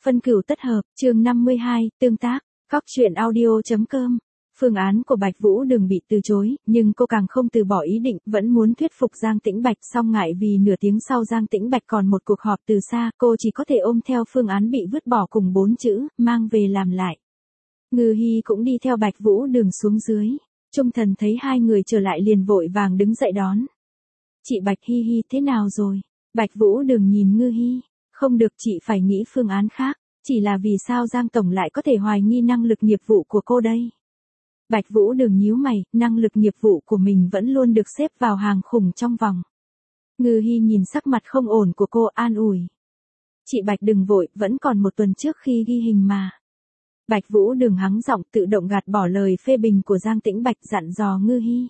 Phân cửu tất hợp, chương 52, tương tác, góc truyện audio.com. Phương án của Bạch Vũ Đường bị từ chối, nhưng cô càng không từ bỏ ý định, vẫn muốn thuyết phục Giang Tĩnh Bạch, song ngại vì nửa tiếng sau Giang Tĩnh Bạch còn một cuộc họp từ xa, cô chỉ có thể ôm theo phương án bị vứt bỏ cùng 4 chữ, mang về làm lại. Ngư Hi cũng đi theo Bạch Vũ Đường xuống dưới. Trung Thần thấy hai người trở lại liền vội vàng đứng dậy đón. Chị Bạch Hi thế nào rồi? Bạch Vũ Đường nhìn Ngư Hi. Không được, chị phải nghĩ phương án khác. Chỉ là vì sao Giang Tổng lại có thể hoài nghi năng lực nghiệp vụ của cô đây? Bạch Vũ Đường nhíu mày, năng lực nghiệp vụ của mình vẫn luôn được xếp vào hàng khủng trong vòng. Ngư Hi nhìn sắc mặt không ổn của cô an ủi. Chị Bạch đừng vội, vẫn còn một tuần trước khi ghi hình mà. Bạch Vũ Đường hắng giọng tự động gạt bỏ lời phê bình của Giang Tĩnh Bạch, dặn dò Ngư Hi.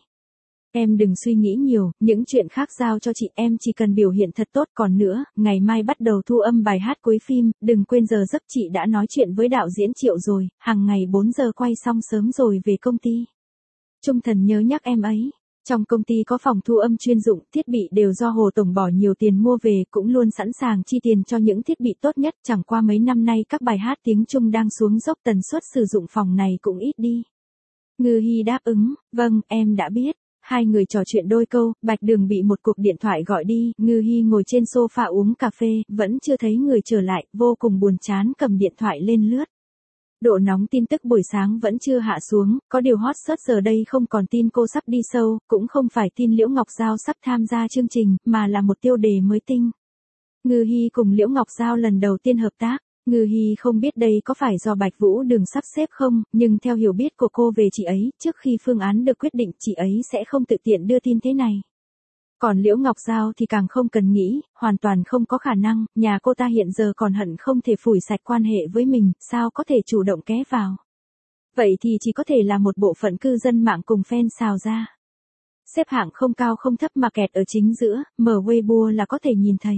Em đừng suy nghĩ nhiều, những chuyện khác giao cho chị, em chỉ cần biểu hiện thật tốt. Còn nữa, ngày mai bắt đầu thu âm bài hát cuối phim, đừng quên giờ giấc, chị đã nói chuyện với đạo diễn Triệu rồi, hàng ngày 4 giờ quay xong sớm rồi về công ty. Trung Thần nhớ nhắc em ấy. Trong công ty có phòng thu âm chuyên dụng, thiết bị đều do Hồ Tổng bỏ nhiều tiền mua về, cũng luôn sẵn sàng chi tiền cho những thiết bị tốt nhất. Chẳng qua mấy năm nay các bài hát tiếng Trung đang xuống dốc, tần suất sử dụng phòng này cũng ít đi. Ngư Hi đáp ứng, vâng, em đã biết. Hai người trò chuyện đôi câu, Bạch Đường bị một cuộc điện thoại gọi đi, Ngư Hi ngồi trên sofa uống cà phê, vẫn chưa thấy người trở lại, vô cùng buồn chán cầm điện thoại lên lướt. Độ nóng tin tức buổi sáng vẫn chưa hạ xuống, có điều hot search giờ đây không còn tin cô sắp đi show, cũng không phải tin Liễu Ngọc Giao sắp tham gia chương trình, mà là một tiêu đề mới tinh. Ngư Hi cùng Liễu Ngọc Giao lần đầu tiên hợp tác. Ngư Hi không biết đây có phải do Bạch Vũ Đường sắp xếp không, nhưng theo hiểu biết của cô về chị ấy, trước khi phương án được quyết định chị ấy sẽ không tự tiện đưa tin thế này. Còn Liễu Ngọc Giao thì càng không cần nghĩ, hoàn toàn không có khả năng, nhà cô ta hiện giờ còn hận không thể phủi sạch quan hệ với mình, sao có thể chủ động ké vào. Vậy thì chỉ có thể là một bộ phận cư dân mạng cùng fan xào ra. Xếp hạng không cao không thấp mà kẹt ở chính giữa, mở Weibo là có thể nhìn thấy.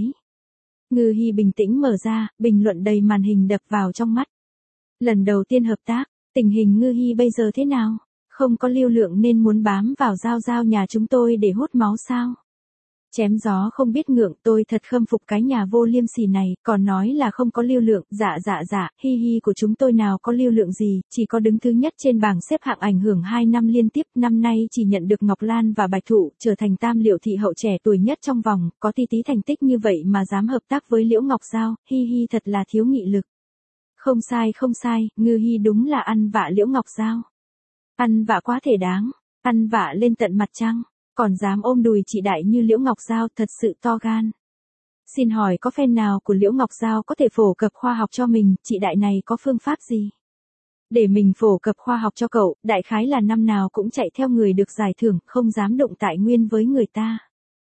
Ngư Hi bình tĩnh mở ra, bình luận đầy màn hình đập vào trong mắt. Lần đầu tiên hợp tác, tình hình Ngư Hi bây giờ thế nào? Không có lưu lượng nên muốn bám vào Giao nhà chúng tôi để hút máu sao? Chém gió không biết ngượng, tôi thật khâm phục cái nhà vô liêm sỉ này, còn nói là không có lưu lượng, dạ, Hi của chúng tôi nào có lưu lượng gì, chỉ có đứng thứ nhất trên bảng xếp hạng ảnh hưởng 2 năm liên tiếp, năm nay chỉ nhận được Ngọc Lan và Bạch Thụ, trở thành tam liệu thị hậu trẻ tuổi nhất trong vòng, có tí thành tích như vậy mà dám hợp tác với Liễu Ngọc Giao, Hi thật là thiếu nghị lực. Không sai, Ngư Hi đúng là ăn vạ Liễu Ngọc Giao. Ăn vạ quá thể đáng, ăn vạ lên tận mặt trăng. Còn dám ôm đùi chị đại như Liễu Ngọc Giao, thật sự to gan. Xin hỏi có fan nào của Liễu Ngọc Giao có thể phổ cập khoa học cho mình, chị đại này có phương pháp gì? Để mình phổ cập khoa học cho cậu, đại khái là năm nào cũng chạy theo người được giải thưởng, không dám động tài nguyên với người ta.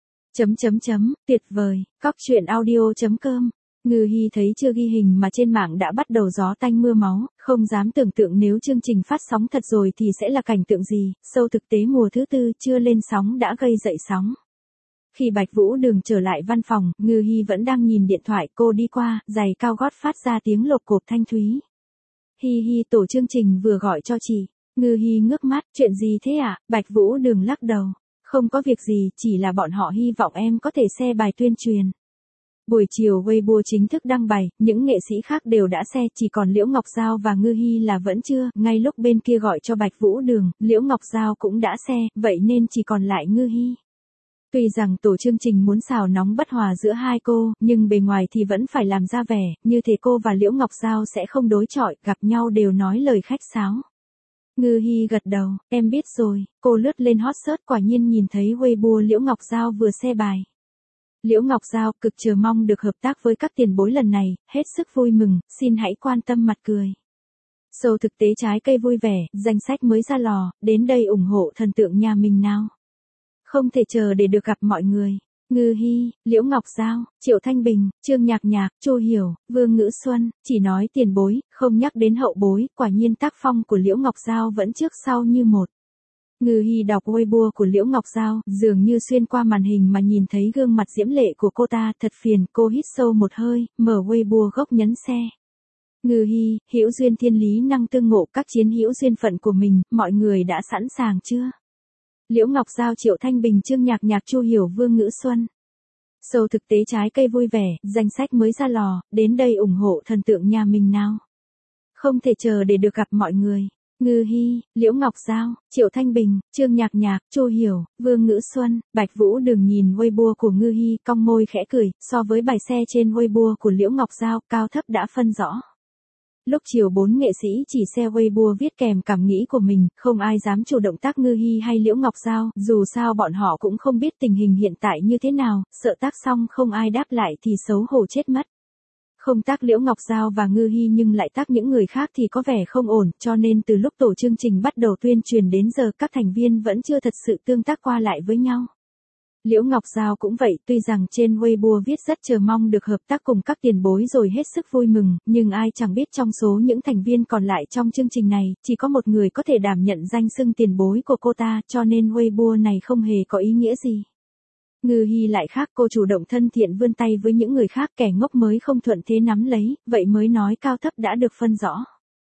Tuyệt vời, góc truyện audio.com. Ngư Hi thấy chưa ghi hình mà trên mạng đã bắt đầu gió tanh mưa máu, không dám tưởng tượng nếu chương trình phát sóng thật rồi thì sẽ là cảnh tượng gì, show thực tế mùa thứ 4 chưa lên sóng đã gây dậy sóng. Khi Bạch Vũ Đường trở lại văn phòng, Ngư Hi vẫn đang nhìn điện thoại, cô đi qua, giày cao gót phát ra tiếng lộp cộp thanh thúy. Hi, tổ chương trình vừa gọi cho chị. Ngư Hi ngước mắt, chuyện gì thế ạ? Bạch Vũ Đường lắc đầu. Không có việc gì, chỉ là bọn họ hy vọng em có thể share bài tuyên truyền. Buổi chiều Weibo chính thức đăng bài, những nghệ sĩ khác đều đã share, chỉ còn Liễu Ngọc Giao và Ngư Hi là vẫn chưa, ngay lúc bên kia gọi cho Bạch Vũ Đường, Liễu Ngọc Giao cũng đã share, vậy nên chỉ còn lại Ngư Hi. Tuy rằng tổ chương trình muốn xào nóng bất hòa giữa hai cô, nhưng bề ngoài thì vẫn phải làm ra vẻ, như thế cô và Liễu Ngọc Giao sẽ không đối chọi, gặp nhau đều nói lời khách sáo. Ngư Hi gật đầu, em biết rồi, cô lướt lên hot search quả nhiên nhìn thấy Weibo Liễu Ngọc Giao vừa share bài. Liễu Ngọc Giao cực chờ mong được hợp tác với các tiền bối lần này, hết sức vui mừng, xin hãy quan tâm mặt cười. Show thực tế trái cây vui vẻ, danh sách mới ra lò, đến đây ủng hộ thần tượng nhà mình nào. Không thể chờ để được gặp mọi người. Ngư Hi, Liễu Ngọc Giao, Triệu Thanh Bình, Trương Nhạc Nhạc, Chu Hiểu, Vương Ngữ Xuân, chỉ nói tiền bối, không nhắc đến hậu bối, quả nhiên tác phong của Liễu Ngọc Giao vẫn trước sau như một. Ngư Hi đọc Weibo của Liễu Ngọc Giao, dường như xuyên qua màn hình mà nhìn thấy gương mặt diễm lệ của cô ta, thật phiền, cô hít sâu một hơi, mở Weibo gốc nhấn share. Ngư Hi, hữu duyên thiên lý năng tương ngộ, các chiến hữu duyên phận của mình, mọi người đã sẵn sàng chưa? Liễu Ngọc Giao, Triệu Thanh Bình, Trương Nhạc Nhạc, Chu Hiểu, Vương Ngữ Xuân. Sâu thực tế trái cây vui vẻ, danh sách mới ra lò, đến đây ủng hộ thần tượng nhà mình nào. Không thể chờ để được gặp mọi người. Ngư Hi, Liễu Ngọc Giao, Triệu Thanh Bình, Trương Nhạc Nhạc, Chu Hiểu, Vương Ngữ Xuân, Bạch Vũ Đường nhìn Weibo của Ngư Hi, cong môi khẽ cười, so với bài xe trên Weibo của Liễu Ngọc Giao, cao thấp đã phân rõ. Lúc chiều 4 nghệ sĩ chỉ share Weibo viết kèm cảm nghĩ của mình, không ai dám chủ động tác Ngư Hi hay Liễu Ngọc Giao, dù sao bọn họ cũng không biết tình hình hiện tại như thế nào, sợ tác xong không ai đáp lại thì xấu hổ chết mất. Không tác Liễu Ngọc Giao và Ngư Hi nhưng lại tác những người khác thì có vẻ không ổn, cho nên từ lúc tổ chương trình bắt đầu tuyên truyền đến giờ các thành viên vẫn chưa thật sự tương tác qua lại với nhau. Liễu Ngọc Giao cũng vậy, tuy rằng trên Weibo viết rất chờ mong được hợp tác cùng các tiền bối rồi hết sức vui mừng, nhưng ai chẳng biết trong số những thành viên còn lại trong chương trình này, chỉ có một người có thể đảm nhận danh xưng tiền bối của cô ta, cho nên Weibo này không hề có ý nghĩa gì. Ngư Hi lại khác, cô chủ động thân thiện vươn tay với những người khác, kẻ ngốc mới không thuận thế nắm lấy, vậy mới nói cao thấp đã được phân rõ.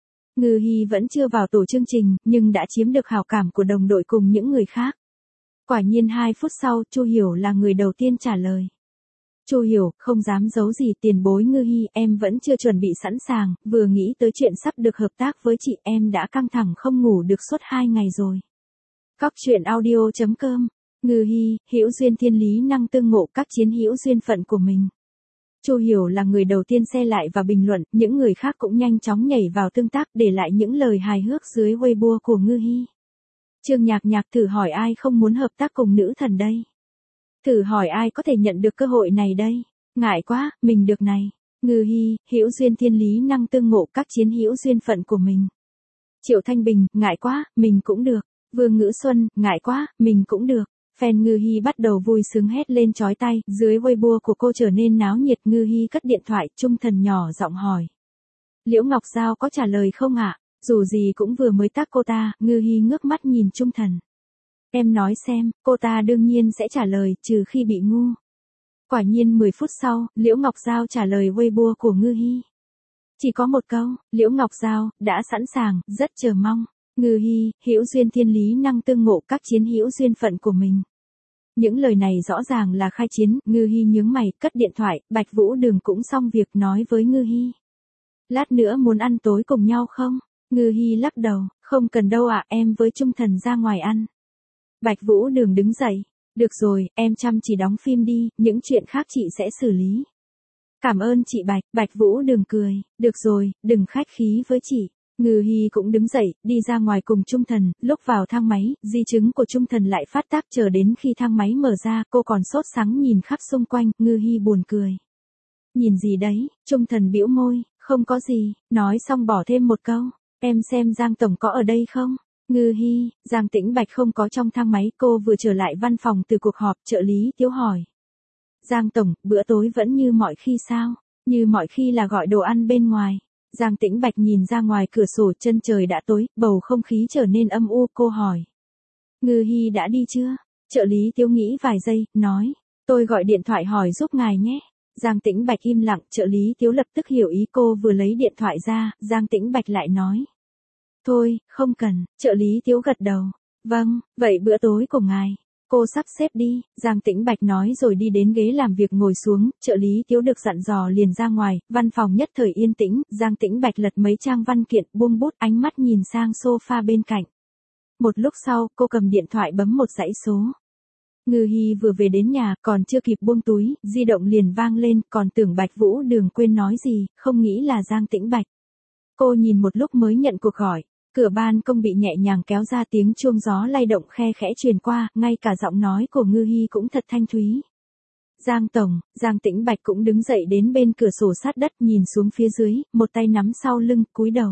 Ngư Hi vẫn chưa vào tổ chương trình, nhưng đã chiếm được hảo cảm của đồng đội cùng những người khác. Quả nhiên 2 phút sau, Chu Hiểu là người đầu tiên trả lời. Chu Hiểu, không dám giấu gì, tiền bối Ngư Hi, em vẫn chưa chuẩn bị sẵn sàng, vừa nghĩ tới chuyện sắp được hợp tác với chị em đã căng thẳng không ngủ được suốt 2 ngày rồi. Cóc truyện audio.com. Ngư Hi, hữu duyên thiên lý năng tương ngộ các chiến hữu duyên phận của mình. Chu Hiểu là người đầu tiên share lại và bình luận, những người khác cũng nhanh chóng nhảy vào tương tác để lại những lời hài hước dưới Weibo của Ngư Hi. Trương Nhạc Nhạc, thử hỏi ai không muốn hợp tác cùng nữ thần đây? Thử hỏi ai có thể nhận được cơ hội này đây? Ngại quá, mình được này. Ngư Hi, hữu duyên thiên lý năng tương ngộ các chiến hữu duyên phận của mình. Triệu Thanh Bình, ngại quá, mình cũng được. Vương Ngữ Xuân, ngại quá, mình cũng được. Fan Ngư Hi bắt đầu vui sướng hét lên chói tai, dưới Weibo của cô trở nên náo nhiệt. Ngư Hi cất điện thoại, trung thần nhỏ giọng hỏi. Liễu Ngọc Giao có trả lời không ạ? Dù gì cũng vừa mới tác cô ta, Ngư Hi ngước mắt nhìn trung thần. Em nói xem, cô ta đương nhiên sẽ trả lời, trừ khi bị ngu. Quả nhiên 10 phút sau, Liễu Ngọc Giao trả lời Weibo của Ngư Hi. Chỉ có một câu, Liễu Ngọc Giao, đã sẵn sàng, rất chờ mong. Ngư Hi, hữu duyên thiên lý năng tương ngộ các chiến hữu duyên phận của mình. Những lời này rõ ràng là khai chiến, Ngư Hi nhướng mày, cất điện thoại, Bạch Vũ Đường cũng xong việc nói với Ngư Hi. Lát nữa muốn ăn tối cùng nhau không? Ngư Hi lắc đầu, không cần đâu ạ, em với trung thần ra ngoài ăn. Bạch Vũ Đường đứng dậy, được rồi, em chăm chỉ đóng phim đi, những chuyện khác chị sẽ xử lý. Cảm ơn chị Bạch, Bạch Vũ Đường cười, được rồi, đừng khách khí với chị. Ngư Hi cũng đứng dậy, đi ra ngoài cùng trung thần, lúc vào thang máy, di chứng của trung thần lại phát tác, chờ đến khi thang máy mở ra, cô còn sốt sắng nhìn khắp xung quanh, Ngư Hi buồn cười. Nhìn gì đấy, trung thần bĩu môi, không có gì, nói xong bỏ thêm một câu, em xem Giang Tổng có ở đây không? Ngư Hi, Giang Tĩnh Bạch không có trong thang máy, cô vừa trở lại văn phòng từ cuộc họp, trợ lý Tiếu hỏi. Giang Tổng, bữa tối vẫn như mọi khi sao? Như mọi khi là gọi đồ ăn bên ngoài. Giang Tĩnh Bạch nhìn ra ngoài cửa sổ, chân trời đã tối, bầu không khí trở nên âm u, cô hỏi. Ngư Hi đã đi chưa? Trợ lý Tiếu nghĩ vài giây, nói. Tôi gọi điện thoại hỏi giúp ngài nhé. Giang Tĩnh Bạch im lặng, trợ lý Tiếu lập tức hiểu ý cô vừa lấy điện thoại ra, Giang Tĩnh Bạch lại nói. Thôi, không cần, trợ lý Tiếu gật đầu. Vâng, vậy bữa tối của ngài. Cô sắp xếp đi, Giang Tĩnh Bạch nói rồi đi đến ghế làm việc ngồi xuống, trợ lý Tiếu được dặn dò liền ra ngoài, văn phòng nhất thời yên tĩnh, Giang Tĩnh Bạch lật mấy trang văn kiện, buông bút, ánh mắt nhìn sang sofa bên cạnh. Một lúc sau, cô cầm điện thoại bấm một dãy số. Ngư Hi vừa về đến nhà, còn chưa kịp buông túi, di động liền vang lên, còn tưởng Bạch Vũ Đường quên nói gì, không nghĩ là Giang Tĩnh Bạch. Cô nhìn một lúc mới nhận cuộc gọi. Cửa ban công bị nhẹ nhàng kéo ra, tiếng chuông gió lay động khe khẽ truyền qua, ngay cả giọng nói của Ngư Hi cũng thật thanh thúy. Giang Tổng, Giang Tĩnh Bạch cũng đứng dậy đến bên cửa sổ sát đất, nhìn xuống phía dưới, một tay nắm sau lưng, cúi đầu.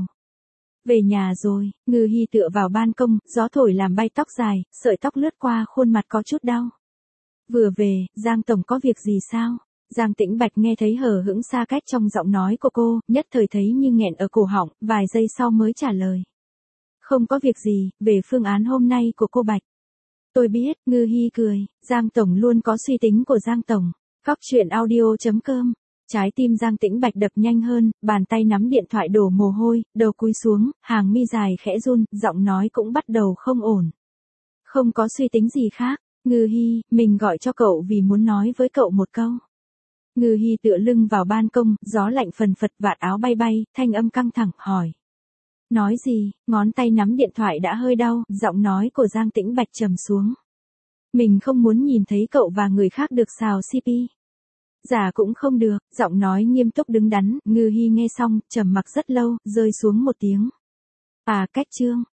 Về nhà rồi, Ngư Hi tựa vào ban công, gió thổi làm bay tóc dài, sợi tóc lướt qua khuôn mặt có chút đau. Vừa về, Giang Tổng có việc gì sao? Giang Tĩnh Bạch nghe thấy hờ hững xa cách trong giọng nói của cô, nhất thời thấy như nghẹn ở cổ họng, vài giây sau mới trả lời. Không có việc gì, về phương án hôm nay của cô Bạch. Tôi biết, Ngư Hi cười, Giang Tổng luôn có suy tính của Giang Tổng. Cóc truyện audio.com. Trái tim Giang Tĩnh Bạch đập nhanh hơn, bàn tay nắm điện thoại đổ mồ hôi, đầu cúi xuống, hàng mi dài khẽ run, giọng nói cũng bắt đầu không ổn. Không có suy tính gì khác, Ngư Hi, mình gọi cho cậu vì muốn nói với cậu một câu. Ngư Hi tựa lưng vào ban công, gió lạnh phần phật vạt áo bay bay, thanh âm căng thẳng, hỏi. Nói gì, ngón tay nắm điện thoại đã hơi đau, giọng nói của Giang Tĩnh Bạch trầm xuống. Mình không muốn nhìn thấy cậu và người khác được xào CP. Giả cũng không được, giọng nói nghiêm túc đứng đắn, Ngư Hi nghe xong, trầm mặc rất lâu, rơi xuống một tiếng. À, cách chương.